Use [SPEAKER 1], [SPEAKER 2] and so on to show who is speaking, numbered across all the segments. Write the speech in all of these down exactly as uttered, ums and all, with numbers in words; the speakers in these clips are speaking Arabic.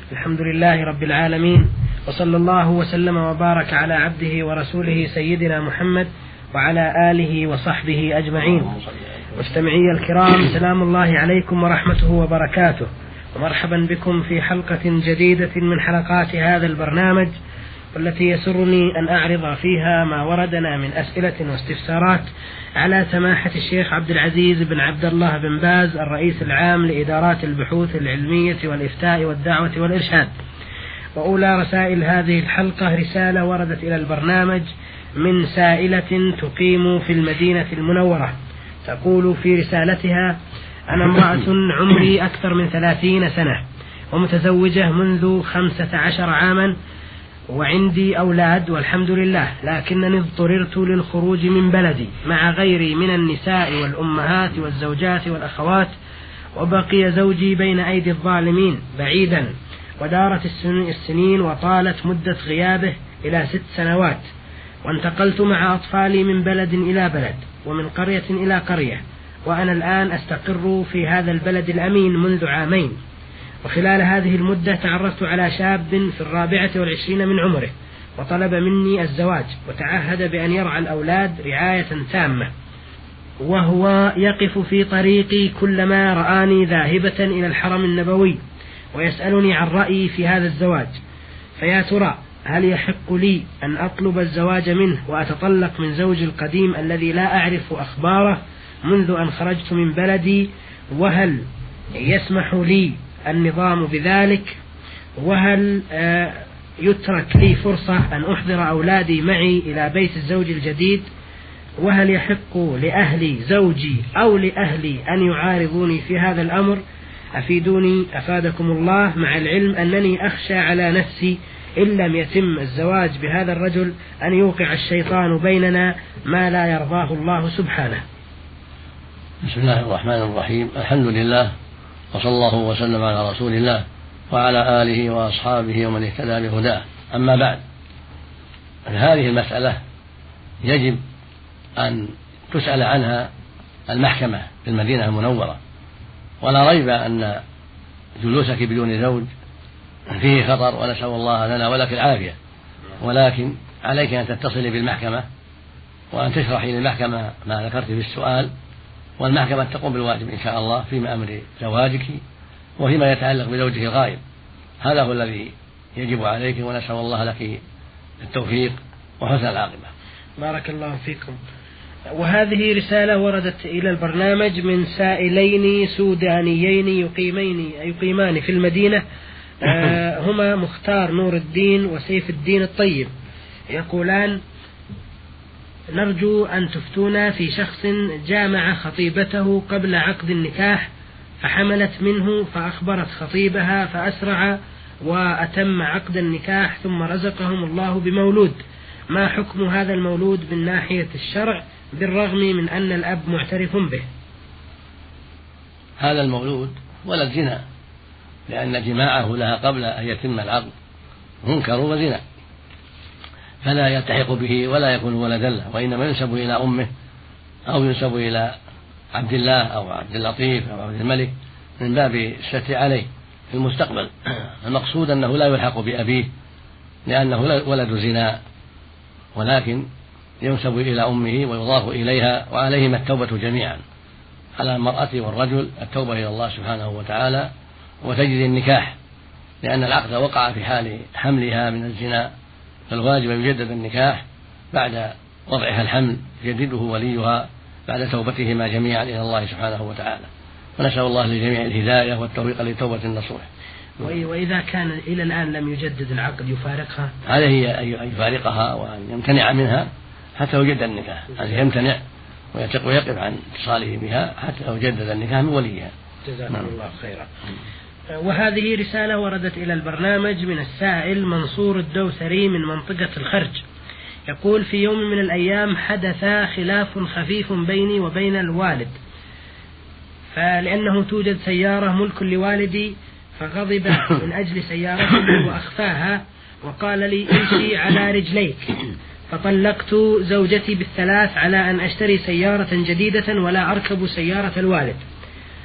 [SPEAKER 1] الحمد لله رب العالمين، وصلى الله وسلم وبارك على عبده ورسوله سيدنا محمد وعلى آله وصحبه أجمعين. مستمعي الكرام، سلام الله عليكم ورحمته وبركاته، ومرحبا بكم في حلقة جديدة من حلقات هذا البرنامج، والتي يسرني أن أعرض فيها ما وردنا من أسئلة واستفسارات على سماحة الشيخ عبد العزيز بن عبد الله بن باز الرئيس العام لإدارات البحوث العلمية والإفتاء والدعوة والإرشاد. وأولى رسائل هذه الحلقة رسالة وردت إلى البرنامج من سائلة تقيم في المدينة المنورة، تقول في رسالتها: أنا امرأة عمري أكثر من ثلاثين سنة ومتزوجة منذ خمسة عشر عاما وعندي أولاد والحمد لله، لكنني اضطررت للخروج من بلدي مع غيري من النساء والأمهات والزوجات والأخوات، وبقي زوجي بين أيدي الظالمين بعيدا، ودارت السنين وطالت مدة غيابه إلى ست سنوات، وانتقلت مع أطفالي من بلد إلى بلد ومن قرية إلى قرية، وأنا الآن أستقر في هذا البلد الأمين منذ عامين. وخلال هذه المدة تعرفت على شاب في الرابعة والعشرين من عمره، وطلب مني الزواج، وتعهد بأن يرعى الأولاد رعاية تامة، وهو يقف في طريقي كلما رآني ذاهبة إلى الحرم النبوي ويسألني عن رأيي في هذا الزواج. فيا ترى هل يحق لي أن أطلب الزواج منه وأتطلق من زوجي القديم الذي لا أعرف أخباره منذ أن خرجت من بلدي؟ وهل يسمح لي النظام بذلك؟ وهل يترك لي فرصة أن أحضر أولادي معي إلى بيت الزوج الجديد؟ وهل يحق لأهل زوجي أو لأهلي أن يعارضوني في هذا الأمر؟ أفيدوني أفادكم الله، مع العلم أنني أخشى على نفسي إن لم يتم الزواج بهذا الرجل أن يوقع الشيطان بيننا ما لا يرضاه الله سبحانه.
[SPEAKER 2] بسم الله الرحمن الرحيم، الحمد لله، وصلى الله وسلم على رسول الله وعلى آله وأصحابه ومن اهتدى بهداه. أما بعد، هذه المسألة يجب أن تسأل عنها المحكمة في المدينة المنورة، ولا ريب أن جلوسك بدون زوج فيه خطر، ونسأل الله لنا ولك العافية، ولكن عليك أن تتصلي بالمحكمة وأن تشرحي للمحكمة ما ذكرت في السؤال، والمحكمة تقوم بالواجب إن شاء الله في أمر زواجك وفيما يتعلق بزوجك الغائب. هذا هو الذي يجب عليك، ونسأل الله لك التوفيق وحسن العاقبة.
[SPEAKER 1] بارك الله فيكم. وهذه رسالة وردت إلى البرنامج من سائلين سودانيين يقيمين يقيمان في المدينة، آه هما مختار نور الدين وسيف الدين الطيب، يقولان: نرجو أن تفتونا في شخص جامع خطيبته قبل عقد النكاح فحملت منه، فأخبرت خطيبها فأسرع وأتم عقد النكاح، ثم رزقهم الله بمولود. ما حكم هذا المولود من ناحية الشرع بالرغم من أن الأب معترف به؟
[SPEAKER 2] هذا المولود ولد زنا، لأن جماعه لها قبل أن يتم العقد منكر وزنا، فلا يلتحق به ولا يكون ولدا له، وإنما ينسب إلى أمه أو ينسب إلى عبد الله أو عبد اللطيف أو عبد الملك من باب الستر عليه في المستقبل. المقصود أنه لا يلحق بأبيه لأنه ولد زنا، ولكن ينسب إلى أمه ويضاف إليها، وعليهما التوبة جميعا، على المرأة والرجل التوبة إلى الله سبحانه وتعالى وتجديد النكاح، لأن العقد وقع في حال حملها من الزنا، فالواجب أن يجدد النكاح بعد وضعها الحمل، يجدده وليها بعد توبتهما جميعا إلى الله سبحانه وتعالى. ونسأل الله للجميع الهداية والتوفيق لتوبة النصوح.
[SPEAKER 1] وإذا كان إلى الآن لم يجدد العقد يفارقها؟
[SPEAKER 2] عليه أن يفارقها وأن يمتنع منها حتى يجدد النكاح، أن يمتنع ويقف عن اتصاله بها حتى يجدد النكاح من وليها.
[SPEAKER 1] جزاكم الله خيرا. وهذه رسالة وردت إلى البرنامج من السائل منصور الدوسري من منطقة الخرج، يقول: في يوم من الأيام حدث خلاف خفيف بيني وبين الوالد، فلأنه توجد سيارة ملك لوالدي، فغضب من أجل سيارته وأخفاها وقال لي: امشي على رجليك. فطلقت زوجتي بالثلاث على أن أشتري سيارة جديدة ولا أركب سيارة الوالد.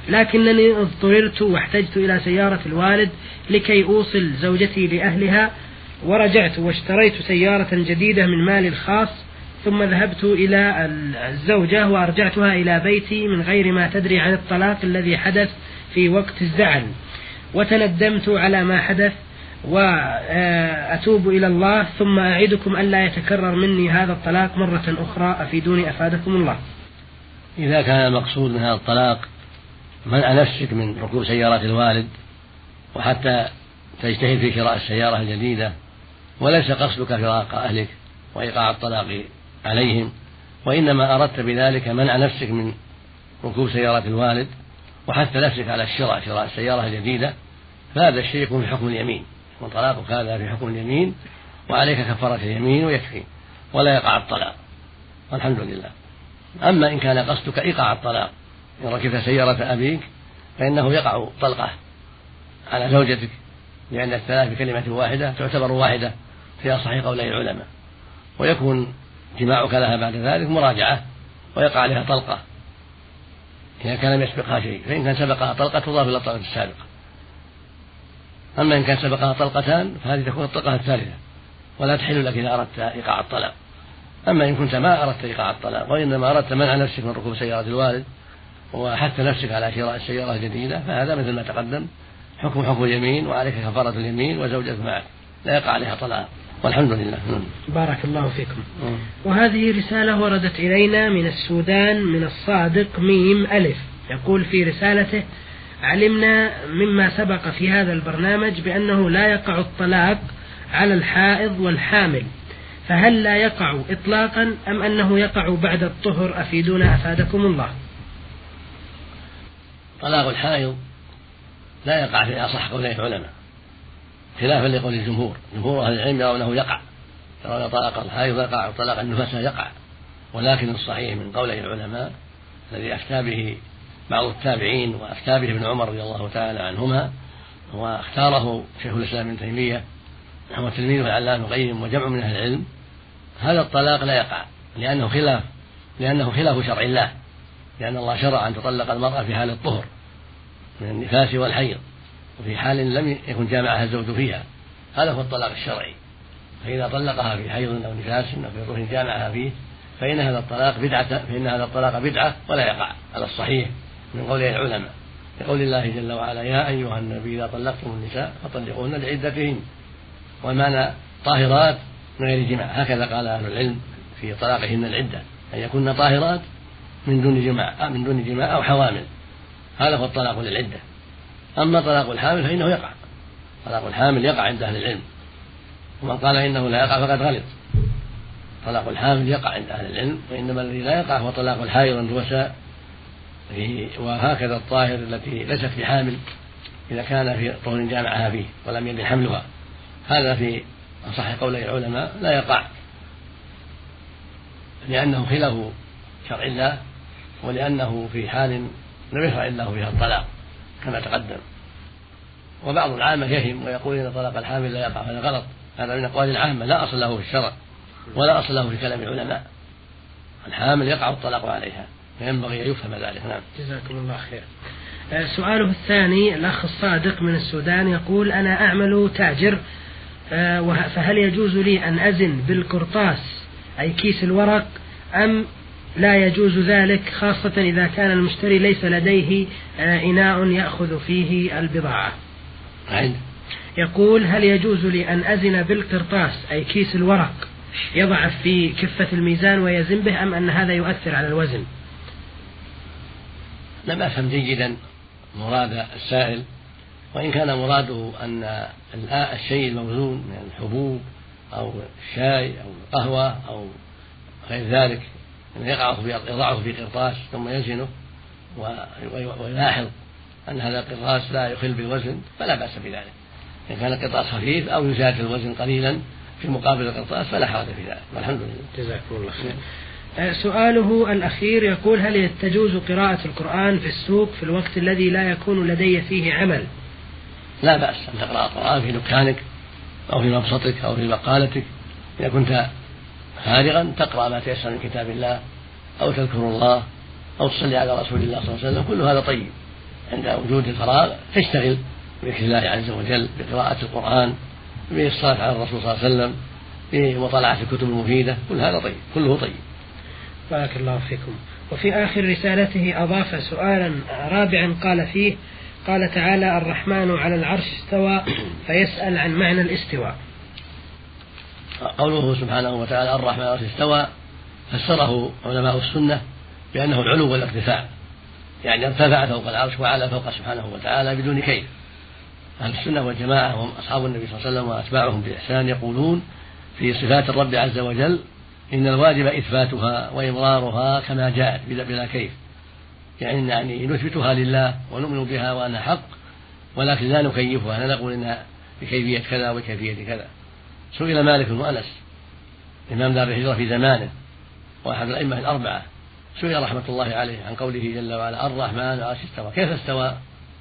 [SPEAKER 1] لكنني اضطررت واحتجت إلى سيارة الوالد لكي أوصل زوجتي لأهلها، ورجعت واشتريت سيارة جديدة من مالي الخاص، ثم ذهبت إلى الزوجة وأرجعتها إلى بيتي من غير ما تدري عن الطلاق الذي حدث في وقت الزعل، وتندمت على ما حدث وأتوب إلى الله، ثم أعدكم ألا يتكرر مني هذا الطلاق مرة أخرى، أفيدوني أفادكم الله.
[SPEAKER 2] إذا كان المقصود من هذا الطلاق منع نفسك من ركوب سيارات الوالد وحتى تجتهد في شراء السيارة الجديدة، وليس قصدك فراق أهلك وإيقاع الطلاق عليهم، وإنما أردت بذلك منع نفسك من ركوب سيارة الوالد وحث نفسك على الشراء شراء السيارة الجديدة، فهذا الشيء يكون في حكم اليمين، وطلاقك هذا في حكم اليمين، وعليك كفارة اليمين ويكفي ولا يقع الطلاق، والحمد لله. أما إن كان قصدك إيقاع الطلاق، إن ركبت سيارة أبيك فإنه يقع طلقة على زوجتك، لأن الثلاث بكلمة واحدة تعتبر واحدة في أصح قولي العلماء، ويكون جماعك لها بعد ذلك مراجعة ويقع عليها طلقة إذا كان لم يسبقها شيء، فإن كان سبقها طلقة تضاف إلى الطلقة السابقة. أما إن كان سبقها طلقتان فهذه تكون الطلقة الثالثة ولا تحل لك إذا أردت إيقاع الطلاق. أما إن كنت ما أردت إيقاع الطلاق وإنما أردت منع نفسك من ركوب سيارة الوالد وحث نفسك على شراء السيارة الجديدة، فهذا مثل ما تقدم حكم حكم اليمين، وعليك كفارة اليمين وزوجك معك لا يقع عليها طلاق، والحمد لله.
[SPEAKER 1] بارك الله فيكم. وهذه رسالة وردت إلينا من السودان من الصادق ميم ألف، يقول في رسالته: علمنا مما سبق في هذا البرنامج بأنه لا يقع الطلاق على الحائض والحامل، فهل لا يقع إطلاقا أم أنه يقع بعد الطهر؟ أفيدونا أفادكم الله.
[SPEAKER 2] طلاق الحائض لا يقع في أصح قولي العلماء، خلافا لقول الجمهور. جمهور أهل العلم يرون أنه يقع، يرون طلاق الحائض يقع وطلاق النفساء يقع، ولكن الصحيح من قولي العلماء الذي أفتى به بعض التابعين وأفتى به ابن عمر رضي الله تعالى عنهما واختاره شيخ الإسلام ابن تيمية وتلميذه العلامة القيم وجمع من أهل العلم، هذا الطلاق لا يقع لأنه خلاف لأنه خلاف شرع الله، لأن الله شرع أن تطلق المرأة في حال الطهر من النفاس والحيض، وفي حال لم يكن جامعها الزوج فيها، هذا هو الطلاق الشرعي. فإذا طلقها في حيض أو نفاس أو في طهر جامعها فيه فإن هذا الطلاق بدعة فإن هذا الطلاق بدعة ولا يقع على الصحيح من قول العلماء، لقول الله جل وعلا: يا أيها النبي إذا طلقتم النساء فطلقوهن لعدتهن، ومعنى طاهرات من غير جماع، هكذا قال أهل العلم في طلاقهن العدة، أن يكون طاهرات من دون جماع من دون جماع أو حوامل، هذا هو الطلاق للعدة. أما طلاق الحامل فإنه يقع، طلاق الحامل يقع عند أهل العلم، ومن قال إنه لا يقع فقد غلط. طلاق الحامل يقع عند أهل العلم، وإنما الذي لا يقع هو طلاق الحائض والنفساء، وهكذا الطاهر التي ليست بحامل إذا كان في طهر جامعها فيه ولم يبن حملها، هذا في أصح قولي العلماء لا يقع، لأنه خلاف شرع الله، ولأنه في حال لم يشرع الله فيها الطلاق كما تقدم. وبعض العامة يهم ويقول إن طلاق الحامل لا يقع، هذا غلط، هذا من أقوال العامة لا أصل له في الشرع ولا أصل له في كلام العلماء. الحامل يقع الطلاق عليها، فينبغي أن يفهم ذلك. نعم.
[SPEAKER 1] جزاكم الله خير. سؤاله الثاني، الأخ الصادق من السودان يقول: أنا أعمل تاجر، فهل يجوز لي أن أزن بالقرطاس أي كيس الورق أم لا يجوز ذلك، خاصة إذا كان المشتري ليس لديه إناء يأخذ فيه البضاعة؟
[SPEAKER 2] عين.
[SPEAKER 1] يقول: هل يجوز لي أن أزن بالقرطاس أي كيس الورق يضع في كفة الميزان ويزن به، أم أن هذا يؤثر على الوزن؟
[SPEAKER 2] لم أفهم جيدا مراد السائل، وإن كان مراده أن الشيء الموزون من الحبوب أو الشاي أو القهوة أو غير ذلك يضعه في قرطاس ثم يزنه ويلاحظ أن هذا القرطاس لا يخل بالوزن فلا بأس بذلك. إن كان القرطاس خفيف أو يزاد الوزن قليلا في مقابل القرطاس فلا حرج في ذلك، والحمد لله.
[SPEAKER 1] جزاكم الله خير. سؤاله الأخير يقول: هل تجوز قراءة القرآن في السوق في الوقت الذي لا يكون لدي فيه عمل؟
[SPEAKER 2] لا بأس أن تقرأ القرآن في دكانك أو في مبسطك أو في بقالتك، إذا كنت فارغا تقرأ ما تيسر من كتاب الله أو تذكر الله أو تصلي على رسول الله صلى الله عليه وسلم، كل هذا طيب عند وجود الفراغ تشتغل بذكر الله عز وجل، بقراءة القرآن، بالصلاة على الرسول صلى الله عليه وسلم، بمطالعة الكتب المفيدة، كل هذا طيب، كله طيب.
[SPEAKER 1] بارك الله فيكم. وفي آخر رسالته أضاف سؤالا رابعا قال فيه: قال تعالى: الرحمن على العرش استوى، فيسأل عن معنى الاستواء.
[SPEAKER 2] قوله سبحانه وتعالى الرحمن على العرش استوى فسره علماء السنة بأنه العلو والارتفاع، يعني ارتفع فوق العرش وعلى فوق سبحانه وتعالى بدون كيف. أهل السنة والجماعة هم أصحاب النبي صلى الله عليه وسلم وأتباعهم بإحسان يقولون في صفات الرب عز وجل: إن الواجب إثباتها وإمرارها كما جاءت بلا كيف، يعني يعني نثبتها لله ونؤمن بها وأنها حق، ولكن لا نكيفها، لا نقول إنها بكيفية كذا وكيفية كذا. سئل مالك بن أنس إمام دار الهجرة في زمانه وأحد الأئمة الأربعة، سئل رحمة الله عليه عن قوله جل وعلا الرحمن على العرش استوى كيف استوى؟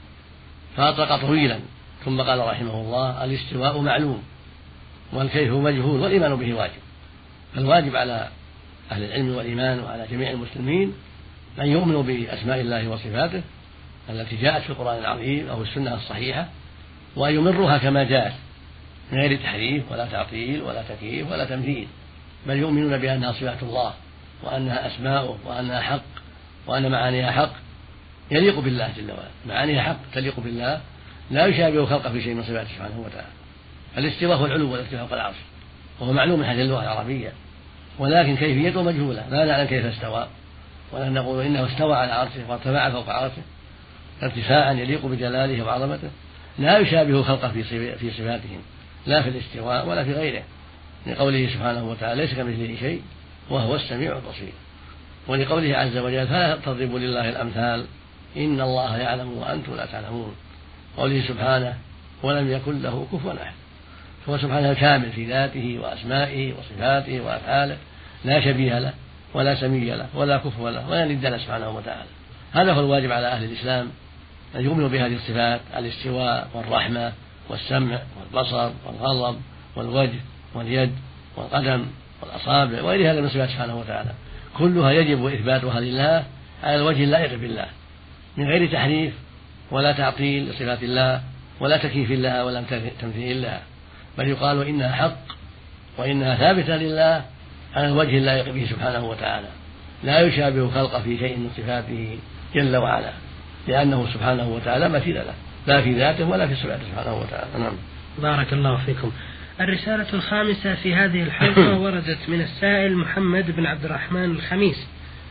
[SPEAKER 2] فأطلق طويلا ثم قال رحمه الله: الاستواء معلوم والكيف مجهول والإيمان به واجب. فالواجب على أهل العلم والإيمان وعلى جميع المسلمين أن يؤمنوا بأسماء الله وصفاته التي جاءت في القرآن العظيم أو السنة الصحيحة، وأن يمرها كما جاءت من غير تحريف ولا تعطيل ولا تكييف ولا تمثيل، بل يؤمنون بأنها صفات الله وأنها أسماؤه وأنها حق وأن معانيها حق يليق بالله جل وعلا، معانيها حق تليق بالله لا يشابه خلقه في شيء من صفاته سبحانه وتعالى. الاستواء هو العلو والارتفاع فوق العرش، وهو معلوم من حيث اللغة العربية، ولكن كيفيته مجهولة، لا نعلم كيف استوى، ولا نقول إنه استوى على عرشه وارتفع فوق عرشه ارتفاعا يليق بجلاله وعظمته لا يشابه خلقه في صفاتهم، لا في الاستواء ولا في غيره، لقوله سبحانه وتعالى: ليس كمثله شيء وهو السميع البصير. ولقوله عز وجل: فلا تضربوا لله الأمثال إن الله يعلم وأنتم لا تعلمون. قوله سبحانه: ولم يكن له كفوا أحد. فهو سبحانه الكامل في ذاته وأسمائه وصفاته وأفعاله، لا شبيه له ولا سمي له ولا كفو له ولا ند له سبحانه وتعالى. هذا هو الواجب على أهل الإسلام، أن يؤمنوا بهذه الصفات: الاستواء والرحمة والسمع والبصر والغضب والوجه واليد والقدم والأصابع وغير هذا من صفات سبحانه وتعالى، كلها يجب إثباتها لله على الوجه اللائق بالله، من غير تحريف ولا تعطيل لصفات الله ولا تكييف لها ولا تمثيل لها، بل يقال إنها حق وإنها ثابتة لله على الوجه اللائق به سبحانه وتعالى، لا يشابه خلق في شيء من صفاته جل وعلا، لأنه سبحانه وتعالى مثيل له لا في ذاته ولا في صفاته سبحانه وتعالى. نعم.
[SPEAKER 1] بارك الله فيكم. الرسالة الخامسة في هذه الحلقة وردت من السائل محمد بن عبد الرحمن الخميس،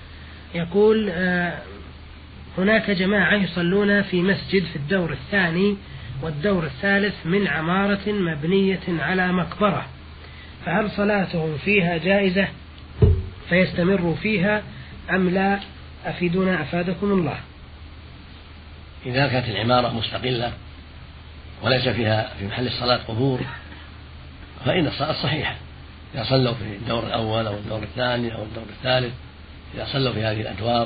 [SPEAKER 1] يقول: آه هناك جماعة يصلون في مسجد في الدور الثاني والدور الثالث من عمارة مبنية على مقبرة، فهل صلاتهم فيها جائزة فيستمروا فيها أم لا؟ أفيدونا أفادكم الله.
[SPEAKER 2] إذا كانت العمارة مستقلة وليس فيها في محل الصلاة قبور فإن الصلاة صحيحة، إذا صلوا في الدور الأول أو الدور الثاني أو الدور الثالث، إذا صلوا في هذه الأدوار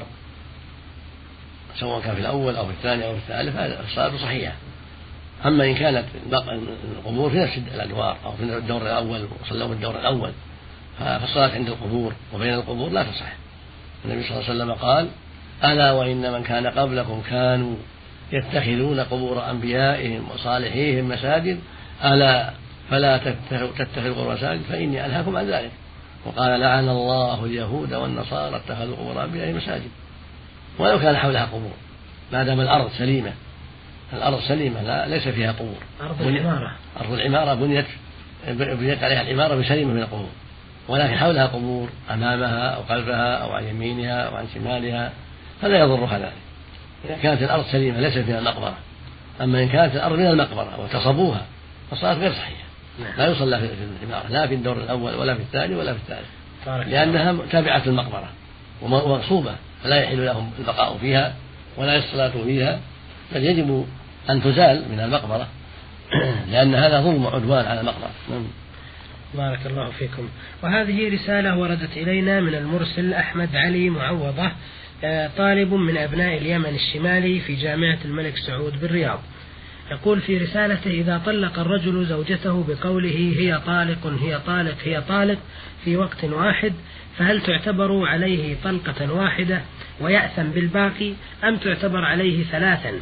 [SPEAKER 2] سواء كان في الأول أو في الثاني أو في الثالث الصلاة صحيحة. أما إن كانت القبور في نفس الأدوار أو في الدور الأول وصلوا في الدور الأول فالصلاة عند القبور وبين القبور لا تصح. النبي صلى الله عليه وسلم قال: ألا وإن من كان قبلكم كانوا يتخذون قبور أنبيائهم وصالحيهم مساجد ألا فلا تتخذوا قبور مساجد فإني أنهاكم عن ذلك. وقال: لعن الله اليهود والنصارى اتخذوا قبور أنبيائهم مساجد. ولو كان حولها قبور ما دام الأرض سليمة، الأرض سليمة لا ليس فيها قبور.
[SPEAKER 1] أرض العمارة
[SPEAKER 2] أرض العمارة بنيت بنيت عليها العمارة بسليمة من القبور، ولكن حولها قبور أمامها أو خلفها أو عن يمينها أو عن شمالها فلا يضرها ذلك إذا كانت الأرض سليمة ليس فيها مقبرة. أما إن كانت الأرض من المقبرة واغتصبوها فالصلاة غير صحيحة، لا يصلى في العمارة لا في الدور الأول ولا في الثاني ولا في الثالث، لأنها تابعة المقبرة ومغصوبة فلا يحل لهم البقاء فيها ولا الصلاة فيها، بل يجب أن تزال من المقبرة لأن هذا ظلم وعدوان على المقبرة.
[SPEAKER 1] بارك الله فيكم. وهذه رسالة وردت إلينا من المرسل أحمد علي معوضة، طالب من أبناء اليمن الشمالي في جامعة الملك سعود بالرياض. يقول في رسالته: إذا طلق الرجل زوجته بقوله هي طالق هي طالق هي طالق في وقت واحد فهل تعتبر عليه طلقة واحدة ويأثم بالباقي أم تعتبر عليه ثلاثا؟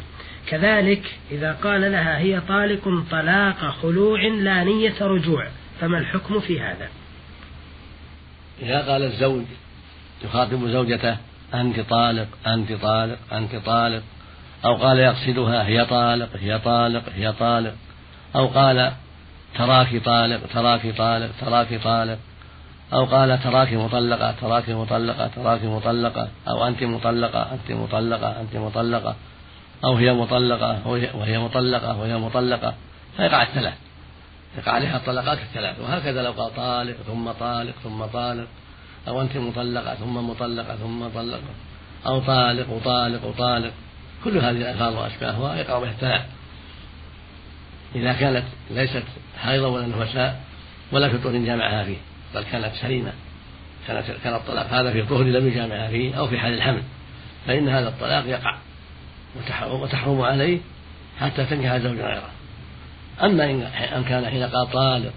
[SPEAKER 1] كذلك إذا قال لها هي طالق طلاق خلوع لا نية رجوع فما الحكم في هذا؟
[SPEAKER 2] إذا قال الزوج يخاطب زوجته أنت طالق أنت طالق أنت طالق، أو قال يقصدها هي طالق هي طالق هي طالق، أو قال تراك طالق تراك طالق تراك طالق، أو قال تراك مطلقة تراك مطلقة تراك مطلقة، أو أنت مطلقة أنت مطلقة أنت مطلقة، أو هي مطلقة وهي مطلقة وهي مطلقة، فيقع الثلاث، يقع عليها الطلقات الثلاث. وهكذا لو قال طالق ثم طالق ثم طالق، أو أنت مطلقة ثم مطلقة ثم مطلقة، أو طالق وطالق وطالق، كل هذه الألفاظ وأشباهها يقع بها الثلاث إذا كانت ليست حيضا ولا نفساء ولا في طهر جامعها فيه، بل كانت سليمة، كانت كان الطلاق هذا في طهر لم يجامعها فيه أو في حال الحمل، فإن هذا الطلاق يقع وتحرم عليه حتى تنكح زوجا غيره. أما إن كان حين قال طالق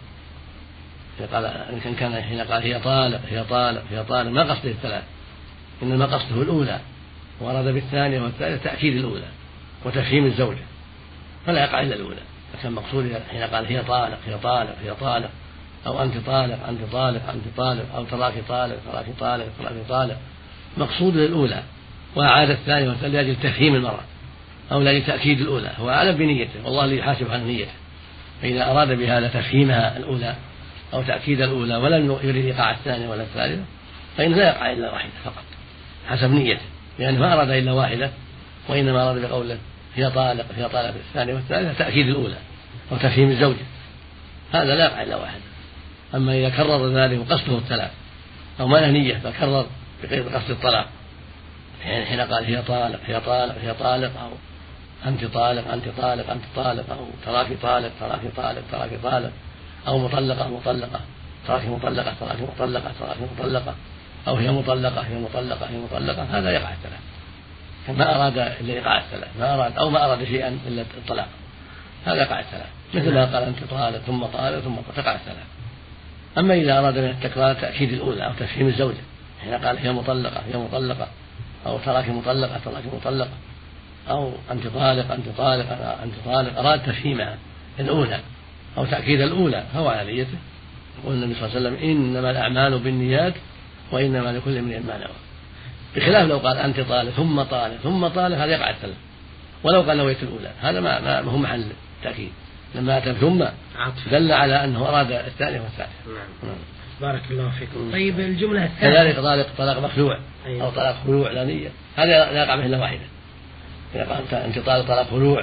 [SPEAKER 2] إن كان حين قال هي طالق هي طالق هي طالق ما قصده الثلاث، إنما قصده الأولى، ورد بالثانية والثالثة تأكيد الأولى وتفهيم الزوجة، فلا يقع إلا الأولى. لكن مقصود حين قال هي طالق هي طالق هي طالق، أو أنت طالق أنت طالق أنت طالق، أو تراك طالق تراك طالق تراك طالق، مقصود الأولى، وأعاد الثانية والثالثة لأجل تفهيم المرأة أو لأجل تأكيد الأولى، هو أعلم بنيته والله اللي يحاسب عن نيته. فإذا أراد بهذا تفهيمها الأولى أو تأكيد الأولى ولم يريد إيقاع الثانية ولا الثالثة فإنه لا يقع إلا واحدة فقط حسب نيته، لأنه ما أراد إلا واحدة، وإنما أراد بقوله هي طالق هي طالق الثانية والثالثة تأكيد الأولى وتفهيم الزوجة، هذا لا يقع إلا واحدة. أما إذا كرر ذلك وقصده الثلاث أو ما له نية فكرر بغير قصد الطلاق، يعني حين قال هي طالق هي طالق هي طالق، أو أنت طالق أنت طالق أنت طالق، أو تراك طالق تراك طالق تراك طالق، أو مطلقة مطلقة تراك مطلقة تراك مطلقة تراك مطلقة، أو هي مطلقة هي مطلقة هي مطلقة، هذا يقع الثلاث. ما أراد إلا إيقاع الثلاث، ما أراد أو ما أراد شيئا إلا الطلاق، هذا يقع الثلاث. مثل ما قال أنت طالق ثم طالق ثم تقع الثلاث. أما إذا أراد من التكرار تأكيد الأولى أو تفهيم الزوجة، حين قال هي مطلقة هي مطلقة، أو تراك مطلقة تراك مطلقة، أو أنت طالق أنت طالق أنت طالق، أراد تفهيمها الأولى أو تأكيد الأولى هو على نيته. يقول النبي صلى الله عليه وسلم إنما الأعمال بالنيات وإنما لكل امرئ ما نوى، بخلاف لو قال أنت طالق ثم طالق ثم طالق هذا يقع الثلاث، ولو قال نويت الأولى هذا ما, ما هو محل تأكيد، لما أتى ثم دل على أنه أراد الثانية والثالثة.
[SPEAKER 1] نعم. بارك الله فيكم. طيب الجملة الثانية
[SPEAKER 2] كذلك طالق طلاق مخلوع أيوة. أو طلاق خلوع لا نية، هذا لا يقع به إلا واحدة. إذا قال أنت طالق طلاق خلوع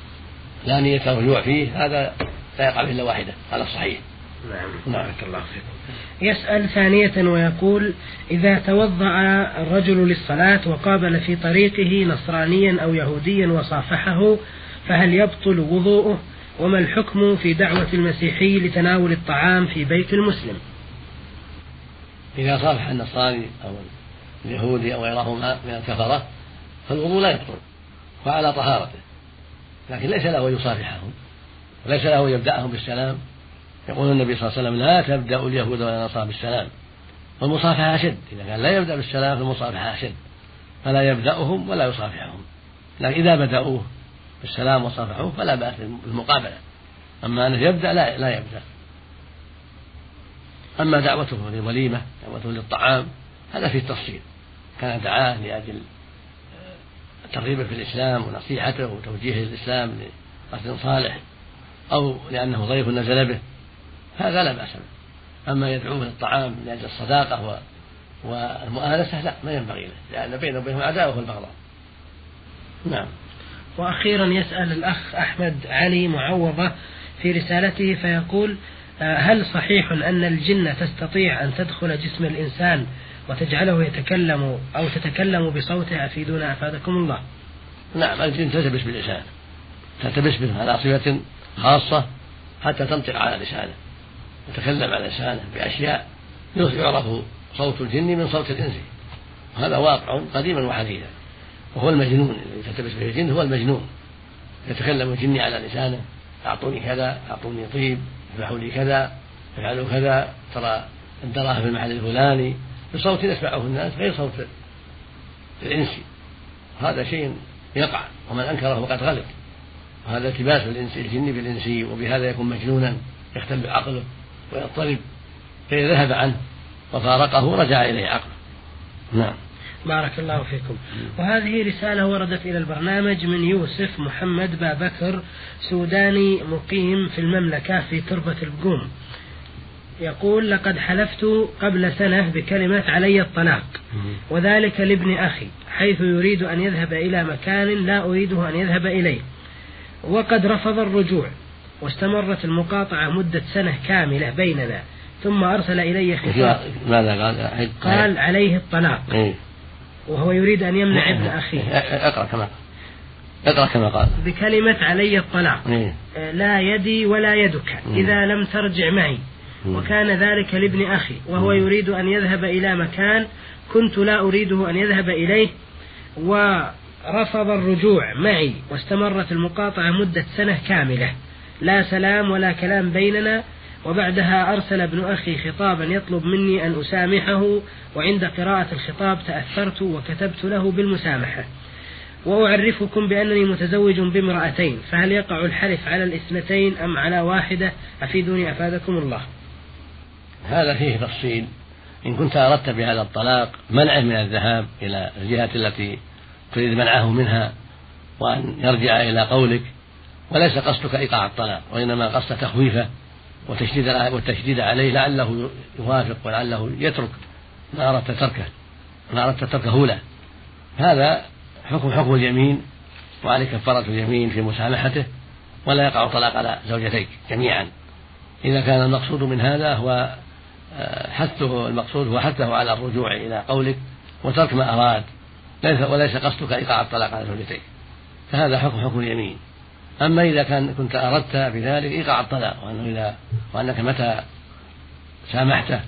[SPEAKER 2] لا نية رجوع فيه هذا لا يقع به إلا واحدة على الصحيح.
[SPEAKER 1] نعم. بارك الله فيكم. يسأل ثانية ويقول إذا توضأ الرجل للصلاة وقابل في طريقه نصرانيا أو يهوديا وصافحه فهل يبطل وضوءه؟ وما الحكم في دعوة المسيحي لتناول الطعام في بيت المسلم؟
[SPEAKER 2] إذا صافح النصراني أو اليهودي أو غيرهما من الكفرة فالوضوء لا يبطل وعلى طهارته، لكن ليس له يصافحهم وليس له يبدأهم بالسلام. يقول النبي صلى الله عليه وسلم لا تبدأ اليهود ولا النصارى بالسلام، والمصافحة أشد، إذا كان لا يبدأ بالسلام فالمصافحة أشد، فلا يبدأهم ولا يصافحهم. لكن إذا بدأوه بالسلام وصافحوه فلا بأس بالمقابلة، أما أنه يبدأ لا, لا يبدأ. أما دعوته للوليمة دعوته للطعام هذا فيه تفصيل، كان دعاه لأجل ترغيبه في الإسلام ونصيحته وتوجيهه للإسلام لقصد صالح أو لأنه ضيف نزل به هذا لا بأس به. أما يدعوه للطعام لأجل الصداقة والمؤانسة لا، ما ينبغي له، لأن بينه وبينهم عداوة والبغضاء. نعم.
[SPEAKER 1] وأخيرا يسأل الأخ أحمد علي معوضة في رسالته فيقول هل صحيح أن الجن تستطيع أن تدخل جسم الإنسان وتجعله يتكلم أو تتكلم بصوتها؟ أفيدونا أفادكم الله.
[SPEAKER 2] نعم، الجن تلتبس باللسان، تلتبس به على صفة خاصة حتى تنطق على لسانه وتتكلم على لسانه بأشياء يعرف صوت الجن من صوت الإنس، وهذا واقع قديما وحديثا، وهو المجنون الذي تلتبس به الجن هو المجنون، يتكلم الجن على لسانه أعطوني كذا أعطوني طيب افعلوا لي كذا افعلوا كذا ترى الدراهم في المحل الفلاني بصوت يسمعه الناس غير صوت الإنس. هذا شيء يقع، ومن أنكره فقد غلط. وهذا التباس الجن بالإنسي، وبهذا يكون مجنونا يختل بعقله ويضطرب، فإذا ذهب عنه وفارقه رجع إليه عقله. نعم.
[SPEAKER 1] بارك الله فيكم. وهذه رسالة وردت إلى البرنامج من يوسف محمد بابكر، سوداني مقيم في المملكة في تربة البقوم. يقول: لقد حلفت قبل سنة بكلمة علي الطلاق، وذلك لابن أخي، حيث يريد أن يذهب إلى مكان لا أريده أن يذهب إليه، وقد رفض الرجوع، واستمرت المقاطعة مدة سنة كاملة بيننا، ثم أرسل إلي خطاب.
[SPEAKER 2] ماذا قال؟
[SPEAKER 1] قال عليه الطلاق، وهو يريد أن يمنع ابن أخيه.
[SPEAKER 2] اقرأ كما اقرأ كما قال:
[SPEAKER 1] بكلمة علي الطلاق، لا يدي ولا يدك إذا لم ترجع معي، وكان ذلك لابن أخي، وهو يريد أن يذهب إلى مكان كنت لا أريده أن يذهب إليه، ورفض الرجوع معي، واستمرت المقاطعة مدة سنة كاملة، لا سلام ولا كلام بيننا. وبعدها أرسل ابن أخي خطابا يطلب مني أن أسامحه، وعند قراءة الخطاب تأثرت وكتبت له بالمسامحة. وأعرفكم بأنني متزوج بامرأتين، فهل يقع الحلف على الاثنتين أم على واحدة؟ أفيدوني أفادكم الله.
[SPEAKER 2] هذا فيه تفصيل. إن كنت أردت بهذا الطلاق منعه من الذهاب إلى الجهة التي تريد منعه منها، وأن يرجع إلى قولك، وليس قصدك إيقاع الطلاق، وإنما قصد تخويفه والتشديد عليه لعله يوافق ولعله يترك ما أردت تركه ما أردت تركه له. هذا حكم حكم اليمين، وعليك كفارة اليمين في مسامحته، ولا يقع الطلاق على زوجتيك جميعا. إذا كان المقصود من هذا هو حثه المقصود هو حثه على الرجوع إلى قولك وترك ما أراد، وليس قصدك إيقاع الطلاق على زوجتيك، فهذا حكم حكم اليمين. أما إذا كان كنت أردت بذلك إيقاع الطلاق، وأنه إذا وأنك متى سامحته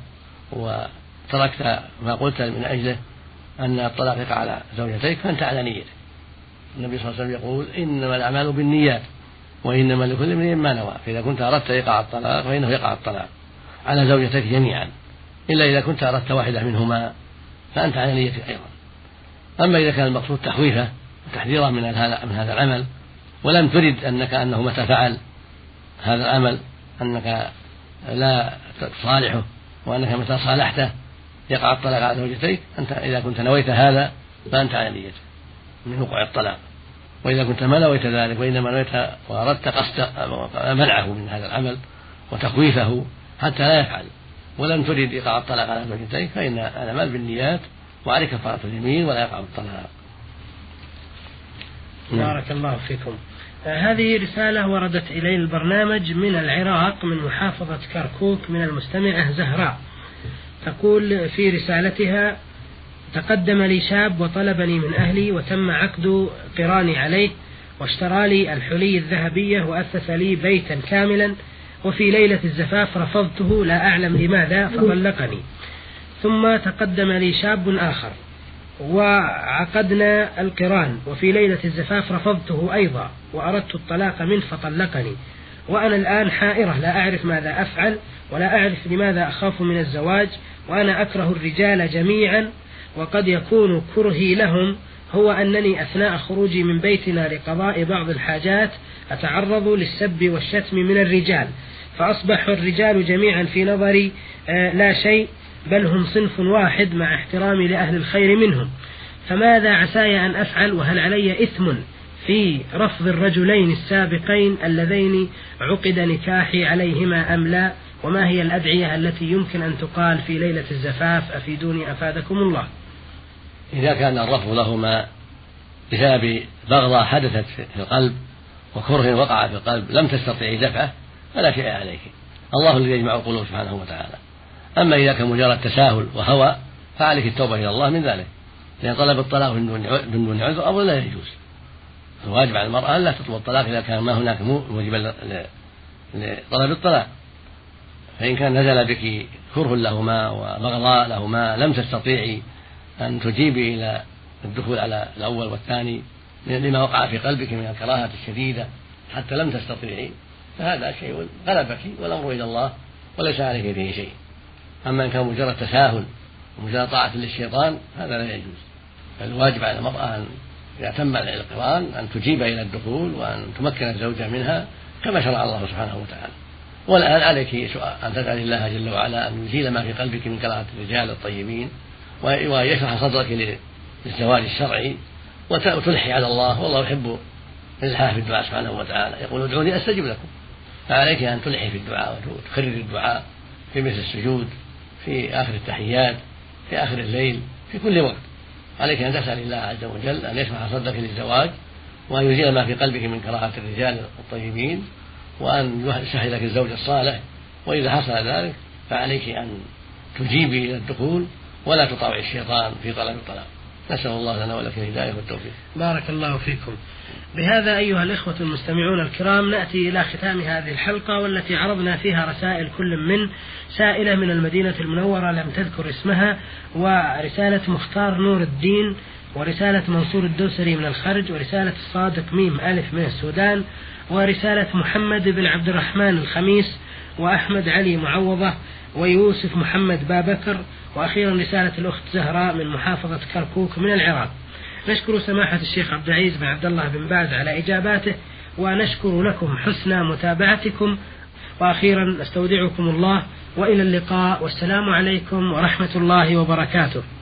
[SPEAKER 2] وتركت ما قلت من أجله أن الطلاق يقع على زوجتيك، فأنت على نيتك. النبي صلى الله عليه وسلم يقول: إنما الأعمال بالنيات وإنما لكل امرئ ما نوى. فإذا كنت أردت إيقاع الطلاق فإنه يقع الطلاق على زوجتيك جميعا، إلا إذا كنت أردت واحدة منهما فأنت على نيتك أيضا. أما إذا كان المقصود تخويفه وتحذيره من من هذا العمل، ولم ترد أنك أنه متى فعل هذا العمل أنك لا تصالحه، وأنك متى صالحته يقع الطلاق على زوجتيك، أنت إذا كنت نويت هذا فأنت على نيتك من وقوع الطلاق. وإذا كنت ما نويت ذلك وإنما نويت وأردت قصد منعه من هذا العمل وتخويفه حتى لا يفعل، ولم ترد إيقاع الطلاق على زوجتيك، فإن الأعمال بالنيات وعليك كفارة اليمين ولا يقع الطلاق.
[SPEAKER 1] بارك الله فيكم. هذه رسالة وردت إلي البرنامج من العراق، من محافظة كركوك، من المستمعة زهراء. تقول في رسالتها: تقدم لي شاب وطلبني من أهلي، وتم عقد قراني عليه، واشترى لي الحلي الذهبية وأسس لي بيتا كاملا، وفي ليلة الزفاف رفضته لا أعلم لماذا فطلقني. ثم تقدم لي شاب آخر وعقدنا القران، وفي ليلة الزفاف رفضته أيضا وأردت الطلاق منه فطلقني، وأنا الآن حائرة لا أعرف ماذا أفعل، ولا أعرف لماذا أخاف من الزواج، وأنا أكره الرجال جميعا، وقد يكون كرهي لهم هو أنني أثناء خروجي من بيتنا لقضاء بعض الحاجات أتعرض للسب والشتم من الرجال، فأصبح الرجال جميعا في نظري لا شيء، بل هم صنف واحد مع احترامي لأهل الخير منهم. فماذا عساي أن أفعل؟ وهل علي إثم في رفض الرجلين السابقين اللذين عقد نكاحي عليهما أم لا؟ وما هي الأدعية التي يمكن أن تقال في ليلة الزفاف؟ أفيدوني أفادكم الله.
[SPEAKER 2] إذا كان الرفض لهما بسبب بغضة حدثت في القلب وكره وقع في القلب لم تستطيع دفعه فلا شيء عليك، الله الذي يجمع القلوب سبحانه وتعالى. أما إذا كان مجرد تساهل وهوى فعليك التوبة إلى الله من ذلك، لأن طلب الطلاق من دون عذر أمر لا يجوز. الواجب على المرأة أن لا تطلب الطلاق إذا كان ما هناك موجب لطلب الطلاق. فإن كان نزل بك كره لهما وبغضاء لهما لم تستطيعي أن تجيبي إلى الدخول على الأول والثاني لما وقع في قلبك من الكراهة الشديدة حتى لم تستطيعي، فهذا شيء غلبك والأمر إلى الله وليس عليك فيه شيء. أما إن كان مجرد تساهل ومجرد طاعة للشيطان هذا لا يجوز. فالواجب على المرأة أن إذا تم القران أن تجيب إلى الدخول وأن تمكن الزوجة منها كما شرع الله سبحانه وتعالى. والآن عليك أن تدعي الله جل وعلا أن يزيل ما في قلبك من كراهة الرجال الطيبين، ويشرح صدرك للزواج الشرعي، وتلحي على الله، والله يحب الإلحاح في الدعاء سبحانه وتعالى، يقول ادعوني أستجب لكم. فعليك أن تلحي في الدعاء وتكرر الدعاء في مثل السجود، في آخر التحيات، في آخر الليل، في كل وقت. عليك أن تسأل الله عز وجل أن يشرح صدرك للزواج، وأن يزيل ما في قلبك من كراهة الرجال الطيبين، وأن يسهل لك الزوج الصالح. وإذا حصل ذلك فعليك أن تجيبي إلى الدخول ولا تطاوعي الشيطان في طلب الطلاق. نسأل الله لنا ولك الهداية والتوفيق.
[SPEAKER 1] بارك الله فيكم. بهذا أيها الإخوة المستمعون الكرام نأتي إلى ختام هذه الحلقة، والتي عرضنا فيها رسائل كل من سائلة من المدينة المنورة لم تذكر اسمها، ورسالة مختار نور الدين، ورسالة منصور الدوسري من الخرج، ورسالة الصادق ميم ألف من السودان، ورسالة محمد بن عبد الرحمن الخميس، وأحمد علي معوضة، ويوسف محمد بابكر، وأخيرا رسالة الأخت زهراء من محافظة كركوك من العراق. نشكر سماحة الشيخ عبد العزيز بن عبد الله بن باز على إجاباته، ونشكر لكم حسن متابعتكم، وأخيرا استودعكم الله وإلى اللقاء، والسلام عليكم ورحمة الله وبركاته.